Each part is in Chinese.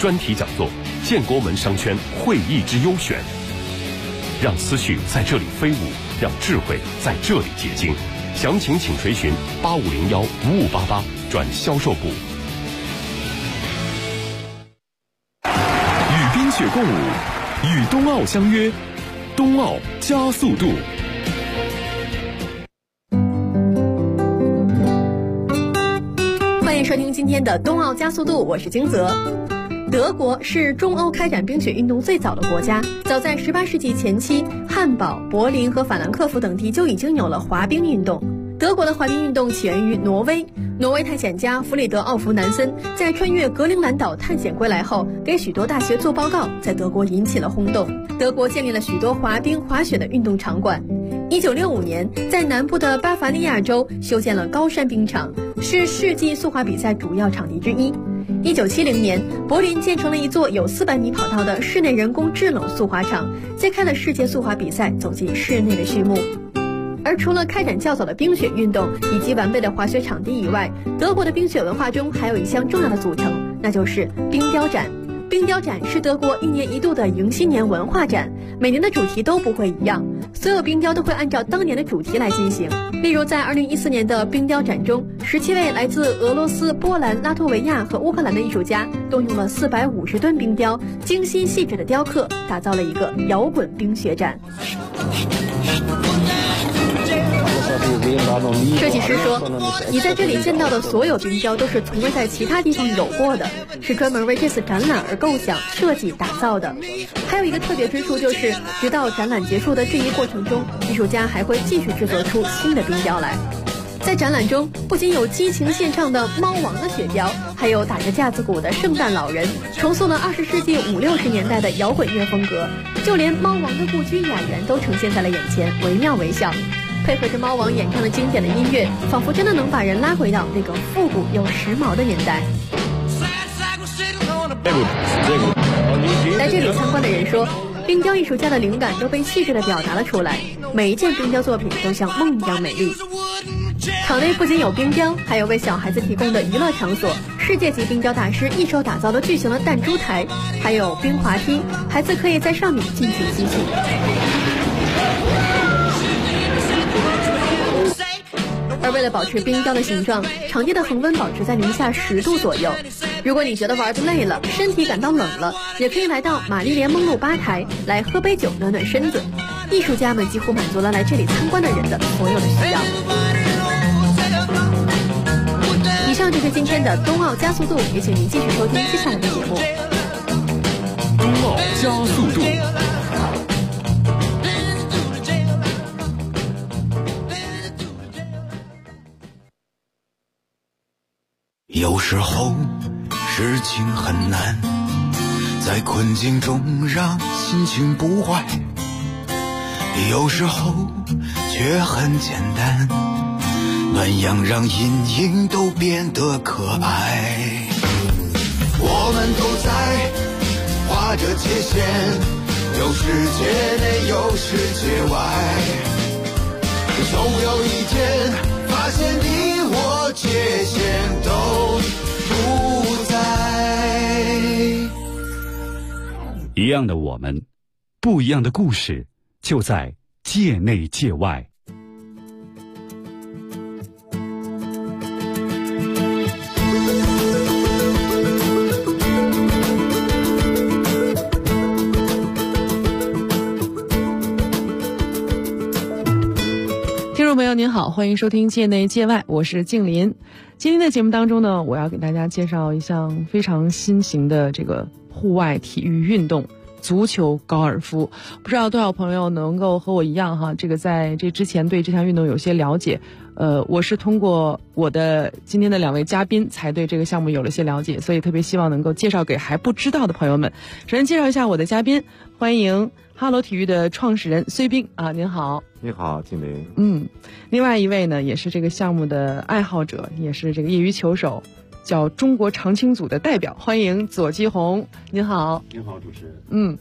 专题讲座，建国门商圈会议之优选。让思绪在这里飞舞，让智慧在这里结晶。详情请垂询8501-5588转销售部。 与冰雪共舞，与冬奥相约，冬奥加速度。 欢迎收听今天的冬奥加速度，我是金泽。德国是中欧开展冰雪运动最早的国家，早在18世纪前期，汉堡、柏林和法兰克福等地就已经有了滑冰运动。德国的滑冰运动起源于挪威，挪威探险家弗里德奥弗南森在穿越格陵兰岛探险归来后，给许多大学做报告，在德国引起了轰动。德国建立了许多滑冰、滑雪的运动场馆。1965年，在南部的巴伐利亚州修建了高山冰场，是世纪速滑比赛主要场地之一。1970年，柏林建成了一座有400米跑道的室内人工制冷速滑场，揭开了世界速滑比赛走进室内的序幕。而除了开展较早的冰雪运动以及完备的滑雪场地以外，德国的冰雪文化中还有一项重要的组成，那就是冰雕展。冰雕展是德国1年1度的迎新年文化展，每年的主题都不会一样，所有冰雕都会按照当年的主题来进行。例如在2014年的冰雕展中，17位来自俄罗斯、波兰、拉脱维亚和乌克兰的艺术家动用了450吨冰雕，精心细致的雕刻，打造了一个摇滚冰雪展。设计师说，你在这里见到的所有冰雕都是从未在其他地方有过的，是专门为这次展览而构想、设计、打造的。还有一个特别之处就是，直到展览结束的这一过程中，艺术家还会继续制作出新的冰雕来。在展览中，不仅有激情献唱的猫王的雪雕，还有打着架子鼓的圣诞老人，重塑了20世纪50、60年代的摇滚乐风格。就连猫王的故居雅园都呈现在了眼前，惟妙惟肖。配合着猫王演唱的经典的音乐，仿佛真的能把人拉回到那个复古又时髦的年代。来这里参观的人说，冰雕艺术家的灵感都被细致地表达了出来，每一件冰雕作品都像梦一样美丽。场内不仅有冰雕，还有为小孩子提供的娱乐场所，世界级冰雕大师一手打造了巨型的弹珠台，还有冰滑梯，孩子可以在上面尽情嬉戏。而为了保持冰雕的形状，场地的恒温保持在零下10度左右。如果你觉得玩得累了，身体感到冷了，也可以来到玛丽莲梦露吧台来喝杯酒暖暖身子。艺术家们几乎满足了来这里参观的人的所有的需要。以上就是今天的冬奥加速度，也请您继续收听接下来的节目。 冬奥加速度。 有时候事情很难，在困境中让心情不坏，有时候却很简单，暖阳让阴影都变得可爱。我们都在划着界限，有世界内有世界外，总有一天发现你我界限都不在。 一样的我们，不一样的故事，就在界内界外。 听众朋友您好，欢迎收听界内界外，我是静林。今天的节目当中呢，我要给大家介绍一项非常新型的这个户外体育运动——足球高尔夫。不知道多少朋友能够和我一样哈，这个在这之前对这项运动有些了解。我是通过我的今天的2位嘉宾才对这个项目有了些了解，所以特别希望能够介绍给还不知道的朋友们。首先介绍一下我的嘉宾，欢迎哈罗体育的创始人绥彬啊，您好。 你好，静林。 另外一位呢，也是这个项目的爱好者，也是这个业余球手，叫中国长青组的代表，欢迎左基红。您好。 您好，主持人。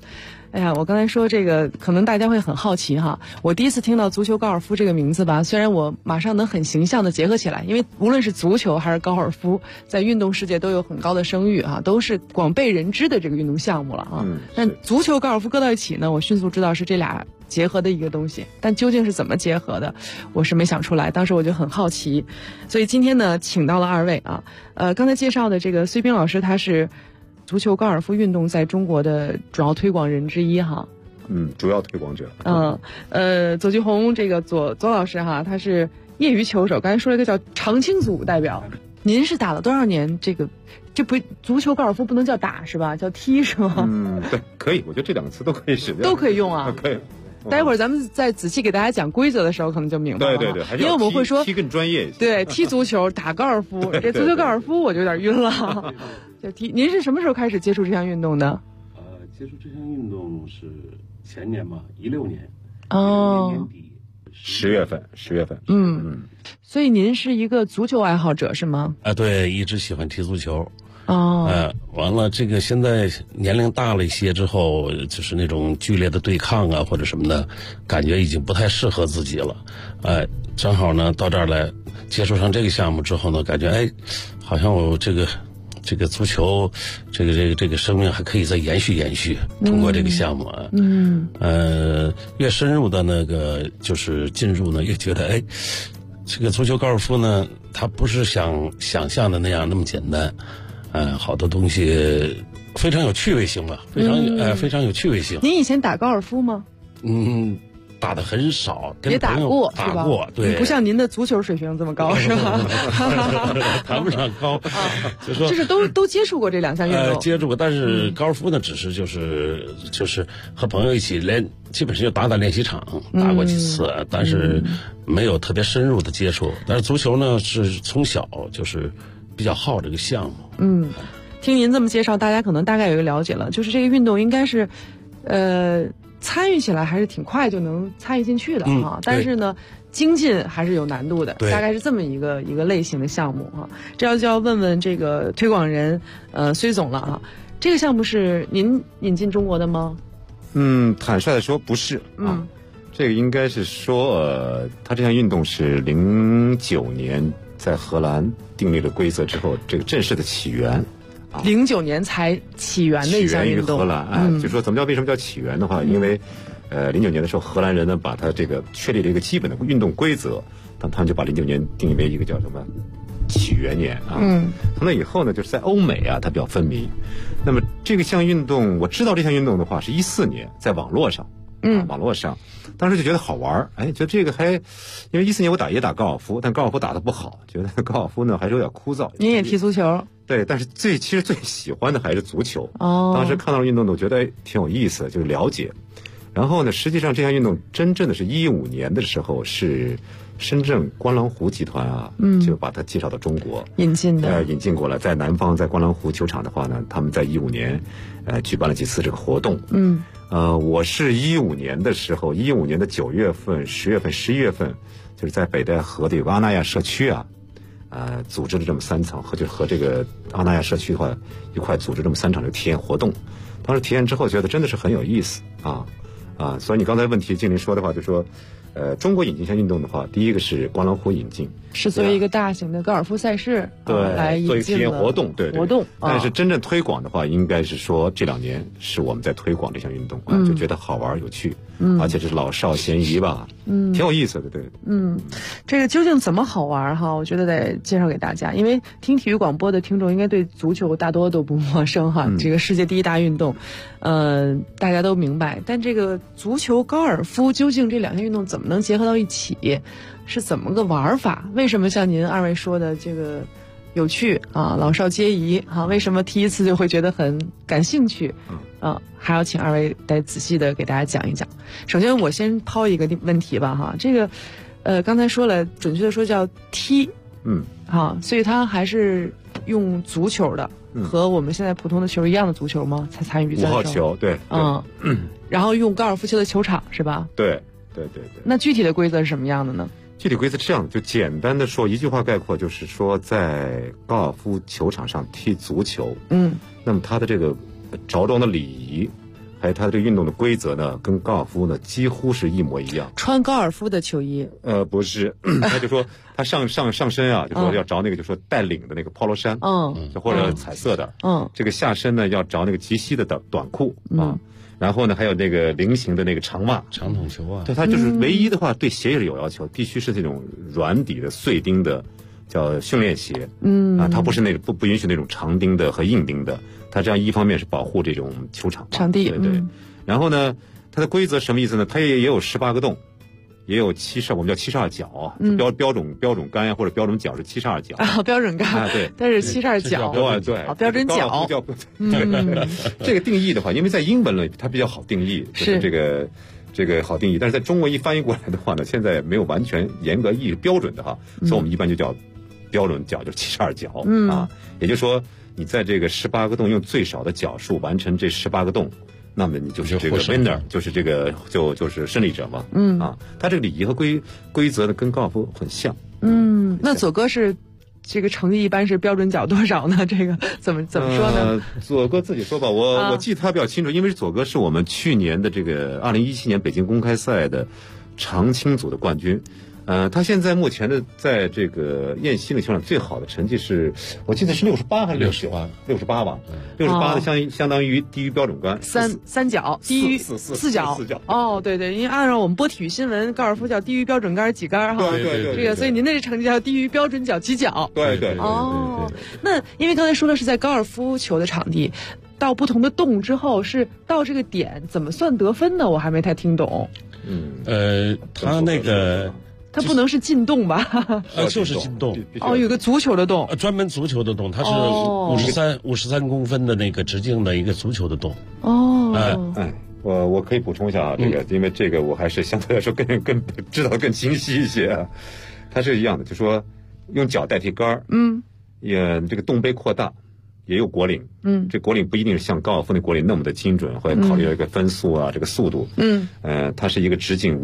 哎呀，我刚才说这个，可能大家会很好奇哈。我第一次听到足球高尔夫这个名字吧，虽然我马上能很形象的结合起来，因为无论是足球还是高尔夫，在运动世界都有很高的声誉啊，都是广被人知的这个运动项目了啊。但足球高尔夫搁到一起呢，我迅速知道是这俩结合的一个东西，但究竟是怎么结合的，我是没想出来。当时我就很好奇，所以今天呢，请到了二位啊。刚才介绍的这个绥斌老师，他是足球高尔夫运动在中国的主要推广人之一哈。 主要推广者。 左菊红这个左老师哈，他是业余球手，刚才说了一个叫长青组代表。您是打了多少年这个？这不，足球高尔夫不能叫打是吧？叫踢是吗？ 对，可以，我觉得这两个词都可以使用， 都可以用啊。 可以。 待会儿咱们再仔细给大家讲规则的时候，可能就明白了。 对，还是因为我们会说踢更专业一些。 对，踢足球、打高尔夫，这足球高尔夫我就有点晕了。就踢，您是什么时候开始接触这项运动的？ 接触这项运动是前年嘛，16年。 年底 10月份。 所以您是一个足球爱好者是吗？ 对，一直喜欢踢足球。 完了，这个现在年龄大了一些之后，就是那种剧烈的对抗啊或者什么的，感觉已经不太适合自己了。正好呢到这儿来接触上这个项目之后呢，感觉好像我这个足球这个生命还可以再延续，通过这个项目啊。越深入的那个就是进入呢，越觉得这个足球高尔夫呢，它不是想象的那样那么简单。好多东西非常有趣味性吧，非常有趣味性。 您以前打高尔夫吗？ 打的很少， 也打过是吧？对， 不像您的足球水平这么高是吧？ 谈不上高，就说就是都接触过这两项运动， 接触过，但是高尔夫呢，只是就是和朋友一起基本上就打练习场打过几次，但是没有特别深入的接触。但是足球呢，是从小就是比较好这个项目。 听您这么介绍，大家可能大概有一个了解了，就是这个运动应该是参与起来还是挺快就能参与进去的啊，但是呢精进还是有难度的，大概是这么一个类型的项目啊。这就要问问这个推广人绥总了啊，这个项目是您引进中国的吗？ 坦率的说不是啊，这个应该是说他这项运动是09年在荷兰订立了规则之后，这个正式的起源。 09年才起源的一项运动。 起源于荷兰，就说为什么叫起源的话，因为09年的时候，荷兰人呢把他这个确立了一个基本的运动规则，他们就把09年定义为一个叫什么起源年啊。从那以后呢，就是在欧美啊，它比较分明。那么这个项运动，我知道这项运动的话是14年在网络上。网络上，当时就觉得好玩，觉得这个因为14年我也打高尔夫，但高尔夫打得不好，觉得高尔夫呢还是有点枯燥。 您也踢足球？ 对，但是其实最喜欢的还是足球。当时看到了运动呢，我觉得挺有意思，就是了解。然后呢，实际上这项运动真正的是15年的时候，是深圳观澜湖集团啊，就把它介绍到中国，引进过来，在南方，在观澜湖球场的话呢，他们在15年，举办了几次这个活动。我是15年的时候，15年的9月份、10月份、11月份，就是在北戴河的有个阿那亚社区啊，组织了这么3场，和这个阿那亚社区的话一块组织这么3场的体验活动。当时体验之后，觉得真的是很有意思啊。所以你刚才问题静林说的话，就说中国引进项运动的话，第一个是观澜湖引进， 是作为一个大型的高尔夫赛事，来引进做一个体验活动，对活动。 但是真正推广的话，应该是说这2年是我们在推广这项运动，就觉得好玩有趣，而且这是老少咸宜吧，挺有意思的，对。 这个究竟怎么好玩哈？我觉得得介绍给大家，因为听体育广播的听众应该对足球大多都不陌生哈，这个世界第一大运动，大家都明白。但这个足球、高尔夫究竟这2项运动怎么能结合到一起？是怎么个玩法？为什么像您2位说的这个有趣啊，老少皆宜啊？为什么踢一次就会觉得很感兴趣？还要请2位再仔细的给大家讲一讲。首先，我先抛一个问题吧哈，这个刚才说了，准确的说叫踢，所以它还是用足球的，和我们现在普通的球一样的足球吗？才参与比赛 ？5号球，对， 然后用高尔夫球的球场是吧？ 对。 那具体的规则是什么样的呢？ 具体规则是这样，就简单的说一句话概括，就是说在高尔夫球场上踢足球，那么它的这个着装的礼仪还有它的这个运动的规则呢，跟高尔夫呢几乎是一模一样。 穿高尔夫的球衣？ 不是，他就说他上身啊，就说要着那个就说带领的那个 polo 衫，或者彩色的，这个下身呢要着那个及膝的短裤啊。然后呢，还有那个菱形的那个长袜、 长筒球袜。 对，它就是唯一的话，对鞋也是有要求，必须是这种软底的碎钉的，叫训练鞋。它不是那种不允许那种长钉的和硬钉的。它这样一方面是保护这种球场场地， 对。然后呢，它的规则什么意思呢？它也有18个洞，也有我们叫72角，标准杆呀或者标准角是72角啊，标准杆对， 但是72角， 对， 标准角。 这个定义的话，因为在英文里它比较好定义，就是这个好定义，但是在中文一翻译过来的话呢，现在没有完全严格意义标准的哈，所以我们一般就叫标准角，就是72角啊，也就是说你在这个18个洞用最少的角数完成这18个洞。那么你就是这个 winner， 就是这个就是胜利者嘛。他这个礼仪和规则呢跟高尔夫很像。 那左哥是这个成绩一般是标准角多少呢？这个怎么说呢？ 左哥自己说吧，我记得他比较清楚，因为左哥是我们去年的这个2017年北京公开赛的长青组的冠军。他现在目前的在这个燕西那球场最好的成绩是，我记得是68还是68吧？68的相当于低于标准杆三角，低于四角。对，因为按照我们播体育新闻，高尔夫叫低于标准杆几杆哈。 对， 这个所以您的这成绩叫低于标准角几角。 对。 那因为刚才说的是在高尔夫球的场地，到不同的洞之后是到这个点怎么算得分呢？我还没太听懂。 他那个。 它不能是进洞吧？ 就是进洞。 有个足球的洞， 专门足球的洞，它是53公分的那个直径的一个足球的洞。 我可以补充一下啊，这个因为这个我还是相对来说更知道更清晰一些啊。它是一样的，就说用脚代替杆儿，也这个洞杯扩大。也有果岭，这果岭不一定是像高尔夫那果岭那么的精准，会考虑到一个分速啊，这个速度，它是一个直径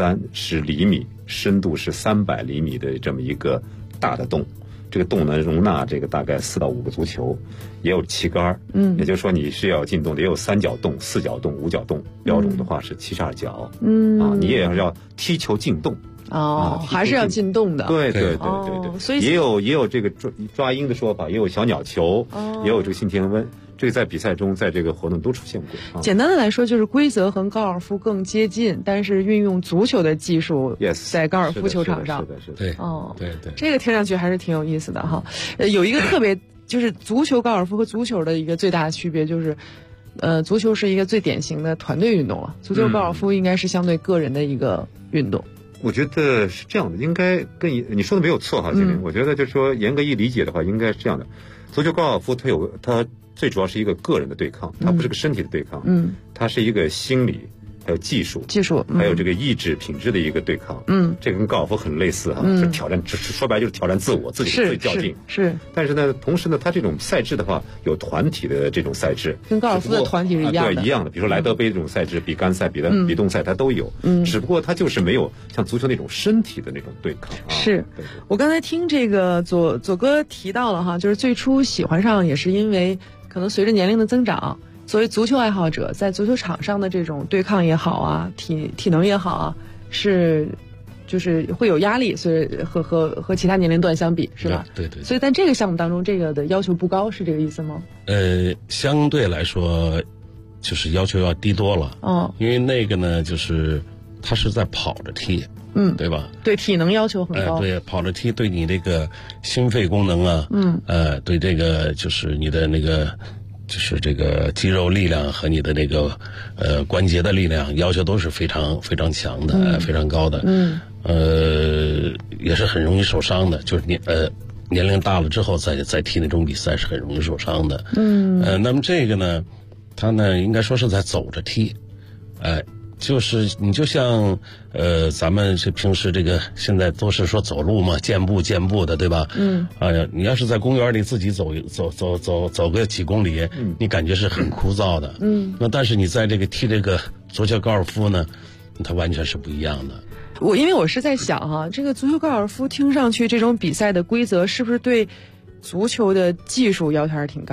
530厘米，深度是300厘米的这么一个大的洞，这个洞呢容纳这个大概4到5个足球，也有旗杆，也就是说你是要进洞的，也有3角洞、4角洞、5角洞，标准的话是72角，你也要踢球进洞。 还是要进洞的。 对， 所以也有这个抓鹰的说法，也有小鸟球，也有这个信天温，这个在比赛中，在这个活动都出现过。 简单的来说，就是规则和高尔夫更接近，但是运用足球的技术，在高尔夫球场上， 是的， 对， 这个听上去还是挺有意思的哈。有一个特别，就是足球、高尔夫和足球的一个最大的区别就是。足球是一个最典型的团队运动了，足球、高尔夫应该是相对个人的一个运动。 我觉得是这样的，应该跟你说的没有错哈，金玲。我觉得就是说严格一理解的话，应该是这样的。足球、高尔夫它最主要是一个个人的对抗，它不是个身体的对抗，它是一个心理。还有技术，还有这个意志品质的一个对抗，这个跟高尔夫很类似哈，是挑战，说白了就是挑战自我，自己最较劲。 是， 但是呢，同时呢，它这种赛制的话，有团体的这种赛制， 跟高尔夫的团体是一样的， 对，一样的。比如说莱德杯这种赛制，比杆赛、比洞赛，它都有，只不过它就是没有像足球那种身体的那种对抗。 是我刚才听这个左哥提到了哈，就是最初喜欢上也是因为可能随着年龄的增长。作为足球爱好者，在足球场上的这种对抗也好啊，体能也好啊，就是会有压力，所以和其他年龄段相比，是吧？ 对。 所以在这个项目当中，这个的要求不高，是这个意思吗？ 相对来说，就是要求要低多了。因为那个呢，就是它是在跑着踢，对吧？ 对，体能要求很高。 对，跑着踢对你这个心肺功能啊，对这个就是你的那个。就是这个肌肉力量和你的那个关节的力量要求都是非常非常强的，非常高的。也是很容易受伤的，就是年龄大了之后再踢那种比赛是很容易受伤的。那么这个呢，它呢应该说是在走着踢，就是你就像咱们这平时这个现在都是说走路嘛，健步的，对吧？你要是在公园里自己走个几公里，你感觉是很枯燥的。那但是你在这个踢这个足球、高尔夫呢，它完全是不一样的。 因为我是在想哈，这个足球、高尔夫听上去这种比赛的规则是不是对足球的技术要求还是挺高的？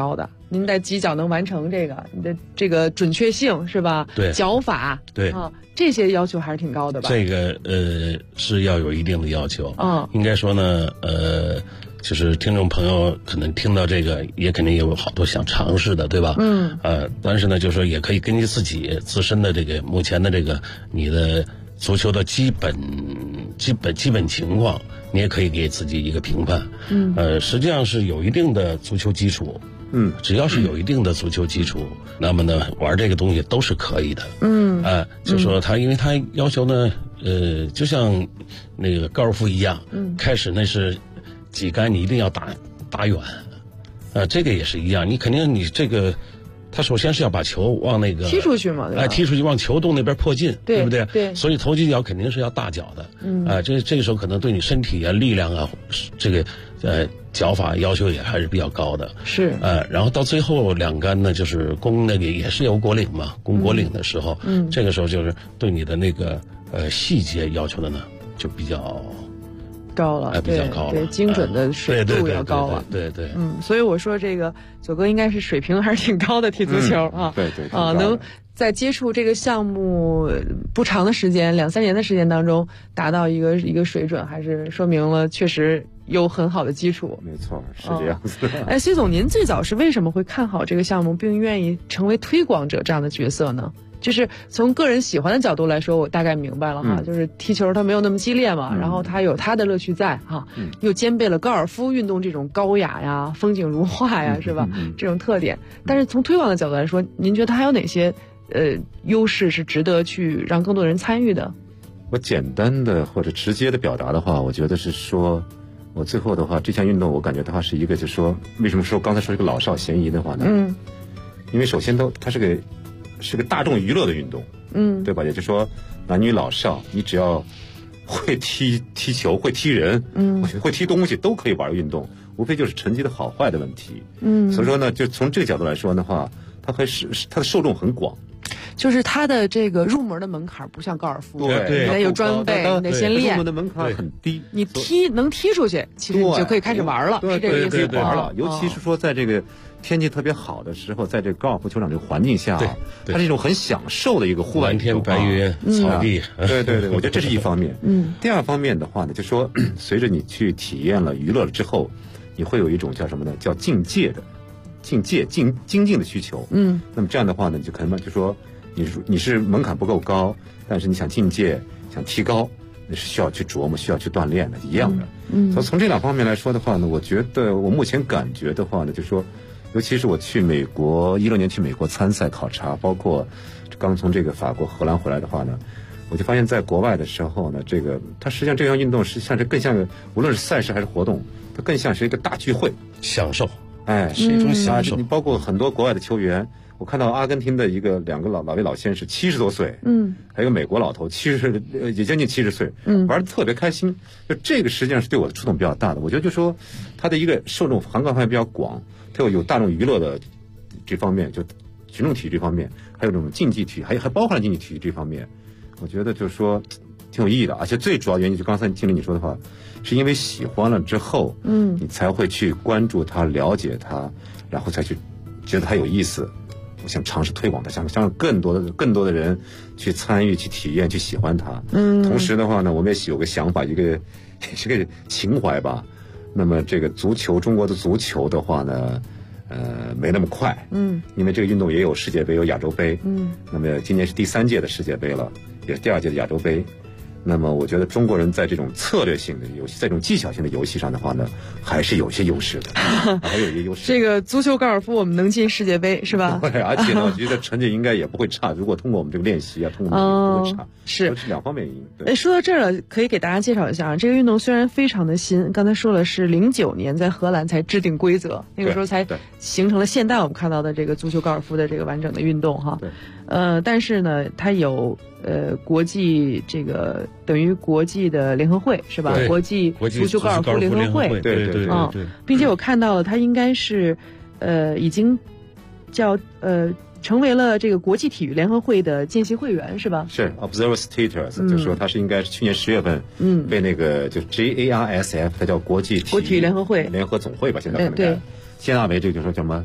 您在几脚能完成这个，你的这个准确性是吧？ 对， 脚法对啊，这些要求还是挺高的吧？ 这个是要有一定的要求。应该说呢，就是听众朋友可能听到这个，也肯定有好多想尝试的，对吧？但是呢，就是说也可以根据自己自身的这个目前的这个你的足球的基本情况，你也可以给自己一个评判。实际上是有一定的足球基础。只要是有一定的足球基础，那么呢，玩这个东西都是可以的。就说因为他要求呢，就像那个高尔夫一样，开始那是几杆你一定要打远，这个也是一样，你肯定你这个。他首先是要把球往那个踢出去嘛，对吧？ 踢出去往球洞那边迫近，对不对？ 对。 所以投进脚肯定是要大脚的，这个时候可能对你身体啊、力量啊，这个脚法要求也还是比较高的。 是。 然后到最后两杆呢，就是攻那个也是有果岭嘛，攻果岭的时候，这个时候就是对你的那个细节要求的呢，就比较高了， 比较高了， 对，精准的水度要高了， 对， 所以我说这个九哥应该是水平还是挺高的，踢足球啊， 对， 能在接触这个项目不长的时间，2-3年的时间当中达到一个水准，还是说明了确实有很好的基础。 没错，是这样子。 C总，您最早是为什么会看好这个项目，并愿意成为推广者这样的角色呢？就是从个人喜欢的角度来说，我大概明白了哈，就是踢球它没有那么激烈嘛，然后它有它的乐趣在哈，又兼备了高尔夫运动这种高雅呀、风景如画呀，是吧？这种特点。但是从推广的角度来说，您觉得它还有哪些优势是值得去让更多人参与的？ 我简单的或者直接的表达的话，我觉得是说，我最后的话，这项运动我感觉它是一个，就是说，为什么说刚才说这个老少咸宜的话呢？因为首先它是个大众娱乐的运动，对吧？也就是说，男女老少，你只要会踢球、会踢人，会踢东西，都可以玩运动，无非就是成绩的好坏的问题。所以说呢，就从这个角度来说的话，它的受众很广。 就是它的这个入门的门槛不像高尔夫， 对， 你得有装备，你得先练。 入门的门槛很低， 你能踢出去，其实你就可以开始玩了，是这个意思。 玩了，尤其是说在这个天气特别好的时候，在这个高尔夫球场这个环境下，它是一种很享受的一个户外蓝天白云、草地。 对，我觉得这是一方面。第二方面的话呢，就说随着你去体验了娱乐了之后，你会有一种叫什么呢？叫精进的需求。那么这样的话呢，就可能就说。你是门槛不够高，但是你想进阶、想提高，那是需要去琢磨、需要去锻炼的，一样的。所以从这两方面来说的话呢，我觉得我目前感觉的话呢，就是说，尤其是我去美国16年去美国参赛考察，包括刚从这个法国、荷兰回来的话呢，我就发现在国外的时候呢，它实际上这项运动是更像个，无论是赛事还是活动，它更像是一个大聚会， 享受， 是一种享受。你包括很多国外的球员。我看到阿根廷的两个老先生70多岁，还有一个美国老头也将近70岁，玩得特别开心。就这个实际上是对我的触动比较大的。我觉得就说他的一个受众涵盖范围比较广，它有大众娱乐的这方面，就群众体育这方面，还有这种竞技体育，还包含了竞技体育这方面。我觉得就是说挺有意义的，而且最主要原因就刚才经理你说的话，是因为喜欢了之后，你才会去关注它、了解它，然后才去觉得它有意思。我想尝试推广它，想让更多的人去参与、去体验、去喜欢它。同时的话呢，我们也有个想法，是个情怀吧。那么这个中国的足球的话呢，没那么快。因为这个运动也有世界杯，有亚洲杯。那么今年是第3届的世界杯了，也是第2届的亚洲杯。那么我觉得中国人在这种策略性的游戏，在这种技巧性的游戏上的话呢，还是有些优势的，还有一些优势。 这个足球高尔夫我们能进世界杯是吧？ 对，而且呢，我觉得成绩应该也不会差。如果通过我们这个练习啊，通过我们也不会差。是2方面原因。对， 说到这儿了，可以给大家介绍一下啊，这个运动虽然非常的新，刚才说了是09年在荷兰才制定规则，那个时候才形成了现在我们看到的这个足球高尔夫的这个完整的运动哈。 对。 但是呢，它有国际这个等于国际的联合会是吧？国际足球高尔夫联合会， 对， 并且我看到了，它应该是已经成为了这个国际体育联合会的见习会员是吧？ 是 Observer Status，就是说它是应该是去年10月份被那个就 JARSF， 它叫国际体育联合会联合总会吧，现在可能对，接纳为这个就是说叫什么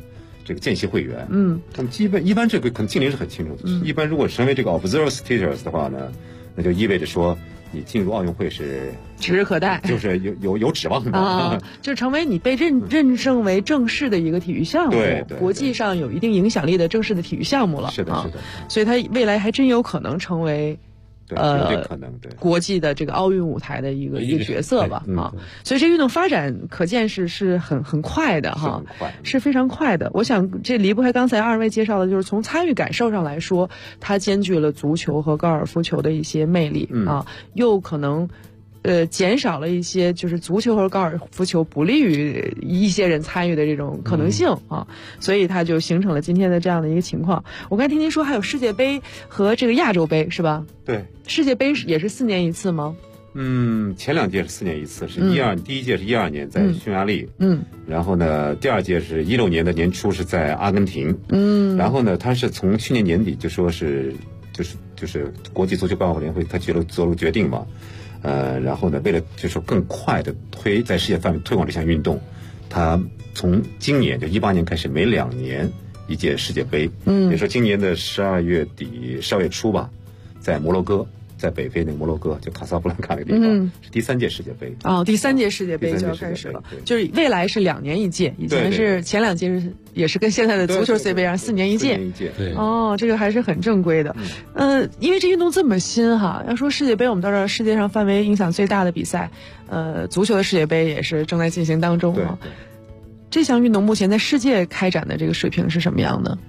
这个见习会员。那么一般这个可能静林是很清楚的。一般如果成为这个 observer status 的话呢，那就意味着说你进入奥运会是指日可待， 就是有指望的啊，就成为你被认证为正式的一个体育项目， 对， 国际上有一定影响力的正式的体育项目了。 是的，是的。 所以它未来还真有可能成为。 可能对国际的这个奥运舞台的一个角色吧啊，所以这运动发展可见是很快的哈，是非常快的。我想这离不开刚才二位介绍的，就是从参与感受上来说，它兼具了足球和高尔夫球的一些魅力啊，又可能。减少了一些就是足球和高尔夫球不利于一些人参与的这种可能性啊，所以它就形成了今天的这样的一个情况。我刚才听您说还有世界杯和这个亚洲杯是吧？ 对， 世界杯也是4年一次吗？ 前2届是4年一次，是第一届是12年在匈牙利，然后呢，第2届是16年的年初是在阿根廷，然后呢，它是从去年年底就说是就是国际足球高尔夫联会它做了决定嘛。然后呢，为了就是更快的在世界范围推广这项运动，它从今年就18年开始，每2年一届世界杯。比如说今年的12月底、12月初吧，在摩洛哥，在北非那个摩洛哥，就卡萨布兰卡那个地方，是第3届世界杯。 哦，第3届世界杯就要开始了，就是未来是2年一届，以前是前2届也是跟现在的足球世界杯一样4年一届。 对。 哦，这个还是很正规的。因为这运动这么新哈，要说世界杯，我们都知道世界上范围影响最大的比赛，足球的世界杯也是正在进行当中啊。这项运动目前在世界开展的这个水平是什么样的？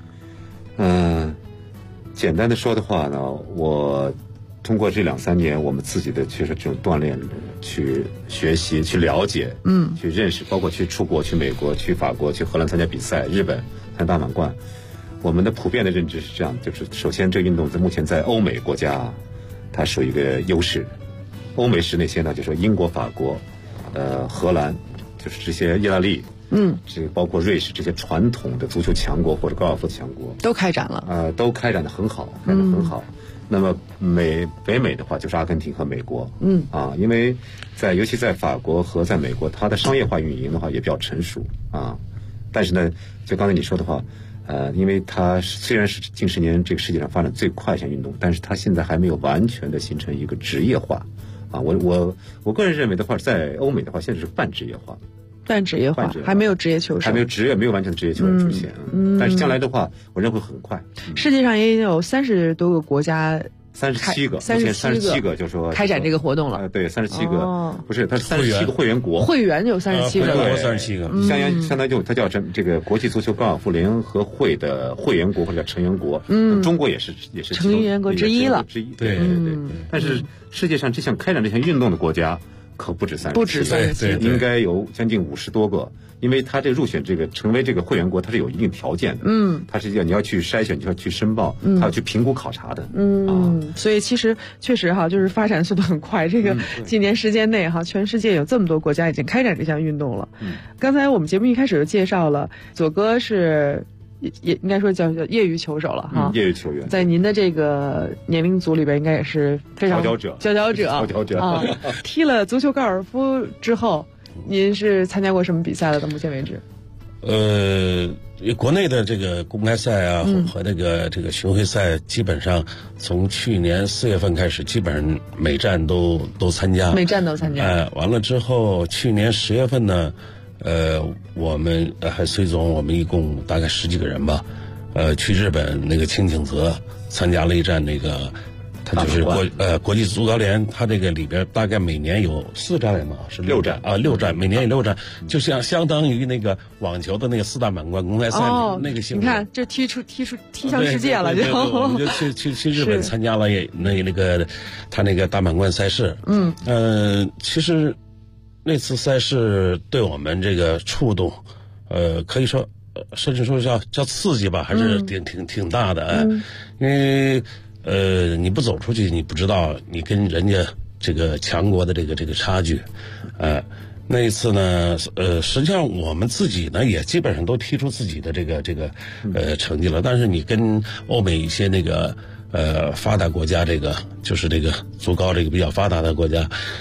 简单的说的话呢，我通过这2-3年我们自己的确实这种锻炼，去学习、去了解、去认识，包括去出国、去美国、去法国、去荷兰参加比赛，日本参加大满贯。我们的普遍的认知是这样，就是首先这个运动目前在欧美国家，它属于一个优势。欧美是那些呢，就是说英国、法国、荷兰，就是这些意大利。这个包括瑞士这些传统的足球强国或者高尔夫强国都开展了， 都开展得很好，那么北美的话就是阿根廷和美国，因为尤其在法国和在美国，它的商业化运营的话也比较成熟啊。但是呢，就刚才你说的话，因为它虽然是近10年这个世界上发展最快一项运动，但是它现在还没有完全的形成一个职业化啊。我个人认为的话，在欧美的话，现在是半职业化。 半职业化，还没有职业球手， 没有完全的职业球员出现。但是将来的话，我认为会很快。 世界上也有30多个国家 ，37个，目前37个，就说开展这个活动了。 对，37个，不是，它是37个会员国， 会员有37个 ，37个， 相当于它叫这个国际足球高尔夫联合会的会员国或者叫成员国。中国也是成员国之一了。 对。但是世界上开展这项运动的国家可不止37，应该有将近50多个，因为他这入选成为这个会员国，它是有一定条件的。它是你要去筛选，你要去申报，他要去评估考察的。 所以其实确实哈，就是发展速度很快。这个几年时间内哈，全世界有这么多国家已经开展这项运动了。刚才我们节目一开始就介绍了，左哥是。也应该说叫业余球手了哈， 业余球员， 在您的这个年龄组里边，应该也是非常佼佼者啊。踢了足球高尔夫之后，您是参加过什么比赛了？到目前为止， 国内的这个公开赛啊，和这个巡回赛，基本上从去年4月份开始，基本上每站都参加，完了之后，去年10月份呢。我们还随总，我们一共大概10几个人吧，去日本那个轻井泽参加了一站那个，它就是国际足高联，它这个里边大概每年有4站嘛，是6站啊，6站，每年有6站，就相当于那个网球的那个4大满贯公开赛那个性质。 你看，这踢向世界了， 我们就去日本参加了那个他那个大满贯赛事。其实。那次赛事对我们这个触动，可以说，甚至说叫刺激吧，还是挺大的。因为你不走出去，你不知道你跟人家这个强国的这个差距。那一次呢，实际上我们自己呢也基本上都踢出自己的这个成绩了，但是你跟欧美一些那个发达国家，就是这个足高这个比较发达的国家。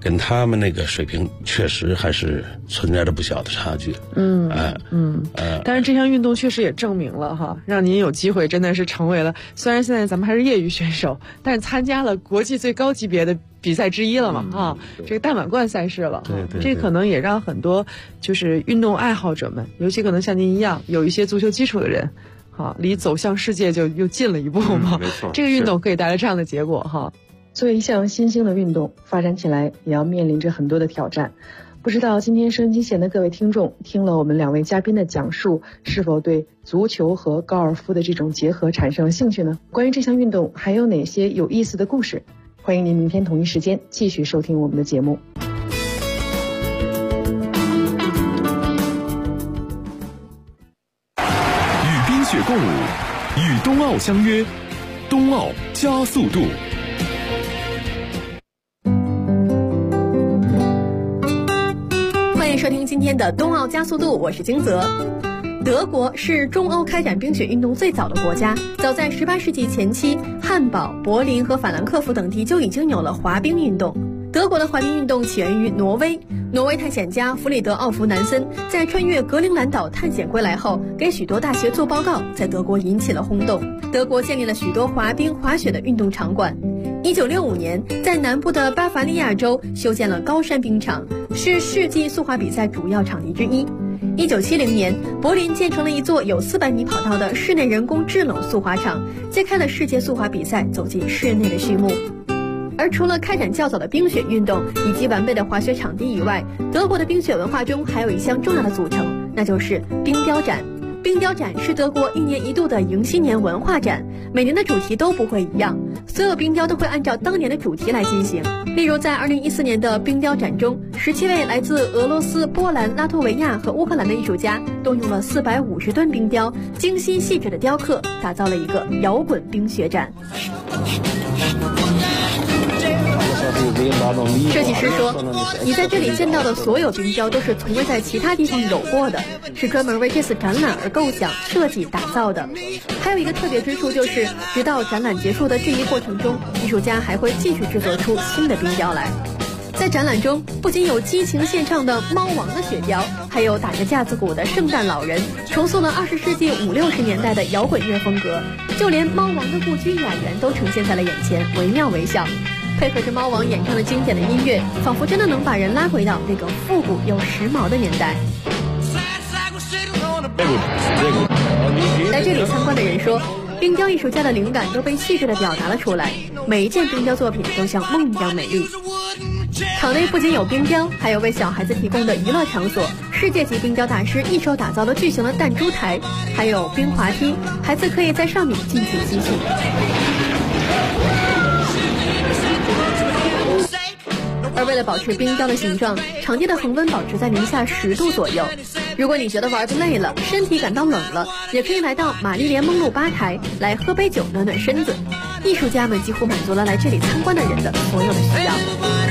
跟他们那个水平确实还是存在着不小的差距。 但是这项运动确实也证明了哈，让您有机会真的是成为了，虽然现在咱们还是业余选手，但是参加了国际最高级别的比赛之一了嘛，这个大满贯赛事了。 对， 这可能也让很多就是运动爱好者们，尤其可能像您一样有一些足球基础的人，离走向世界就又近了一步嘛。 没错， 这个运动可以带来这样的结果哈。作为一项新兴的运动，发展起来也要面临着很多的挑战。不知道今天收音机前的各位听众听了我们2位嘉宾的讲述，是否对足球和高尔夫的这种结合产生了兴趣呢？关于这项运动还有哪些有意思的故事？欢迎您明天同一时间继续收听我们的节目。 与冰雪共舞，与冬奥相约，冬奥加速度。 欢迎收听今天的冬奥加速度，我是金泽。德国是中欧开展冰雪运动最早的国家，早在18世纪前期，汉堡、柏林和法兰克福等地就已经有了滑冰运动。德国的滑冰运动起源于挪威，挪威探险家弗里德奥弗南森在穿越格陵兰岛探险归来后，给许多大学做报告，在德国引起了轰动。德国建立了许多滑冰、滑雪的运动场馆。1965年，在南部的巴伐利亚州修建了高山冰场，是世纪速滑比赛主要场地之一。1970年，柏林建成了一座有400米跑道的室内人工制冷速滑场，揭开了世界速滑比赛走进室内的序幕。而除了开展较早的冰雪运动以及完备的滑雪场地以外，德国的冰雪文化中还有一项重要的组成，那就是冰雕展。冰雕展是德国1年1度的迎新年文化展，每年的主题都不会一样，所有冰雕都会按照当年的主题来进行。例如在2014年的冰雕展中，17位来自俄罗斯、波兰、拉脱维亚和乌克兰的艺术家动用了450吨冰雕，精心细致的雕刻，打造了一个摇滚冰雪展。设计师说，你在这里见到的所有冰雕都是从未在其他地方有过的，是专门为这次展览而构想、设计、打造的。还有一个特别之处就是，直到展览结束的这一过程中，艺术家还会继续制作出新的冰雕来。在展览中，不仅有激情献唱的猫王的雪雕，还有打着架子鼓的圣诞老人，重塑了20世纪50、60年代的摇滚乐风格。就连猫王的故居雅园都呈现在了眼前，惟妙惟肖。配合着猫王演唱的经典的音乐，仿佛真的能把人拉回到那个复古又时髦的年代。来这里参观的人说，冰雕艺术家的灵感都被细致地表达了出来，每一件冰雕作品都像梦一样美丽。场内不仅有冰雕，还有为小孩子提供的娱乐场所，世界级冰雕大师一手打造的巨型的弹珠台，还有冰滑梯，孩子可以在上面尽情嬉戏。而为了保持冰雕的形状，场地的恒温保持在零下10度左右。如果你觉得玩得累了，身体感到冷了，也可以来到玛丽莲梦露吧台来喝杯酒暖暖身子。艺术家们几乎满足了来这里参观的人的所有的需要。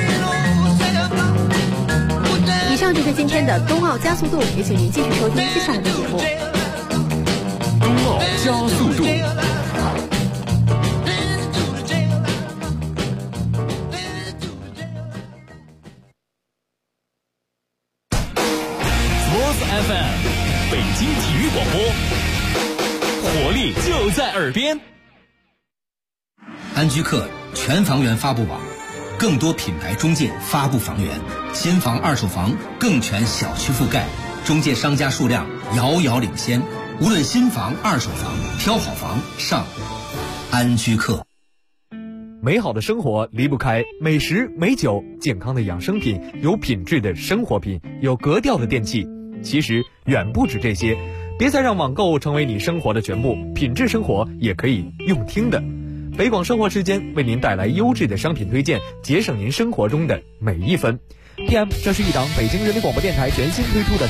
以上就是今天的冬奥加速度，也请您继续收听接下来的节目。 冬奥加速度。FM 北京体育广播，活力就在耳边。 安居客全房源发布网，更多品牌中介发布房源，新房二手房更全小区覆盖，中介商家数量遥遥领先。无论新房二手房，挑好房上安居客。 美好的生活离不开美食美酒，健康的养生品，有品质的生活品，有格调的电器。其实远不止这些，别再让网购成为你生活的全部，品质生活也可以用听的。北广生活之间为您带来优质的商品推荐，节省您生活中的每一分。PM， 这是一档北京人民广播电台全新推出的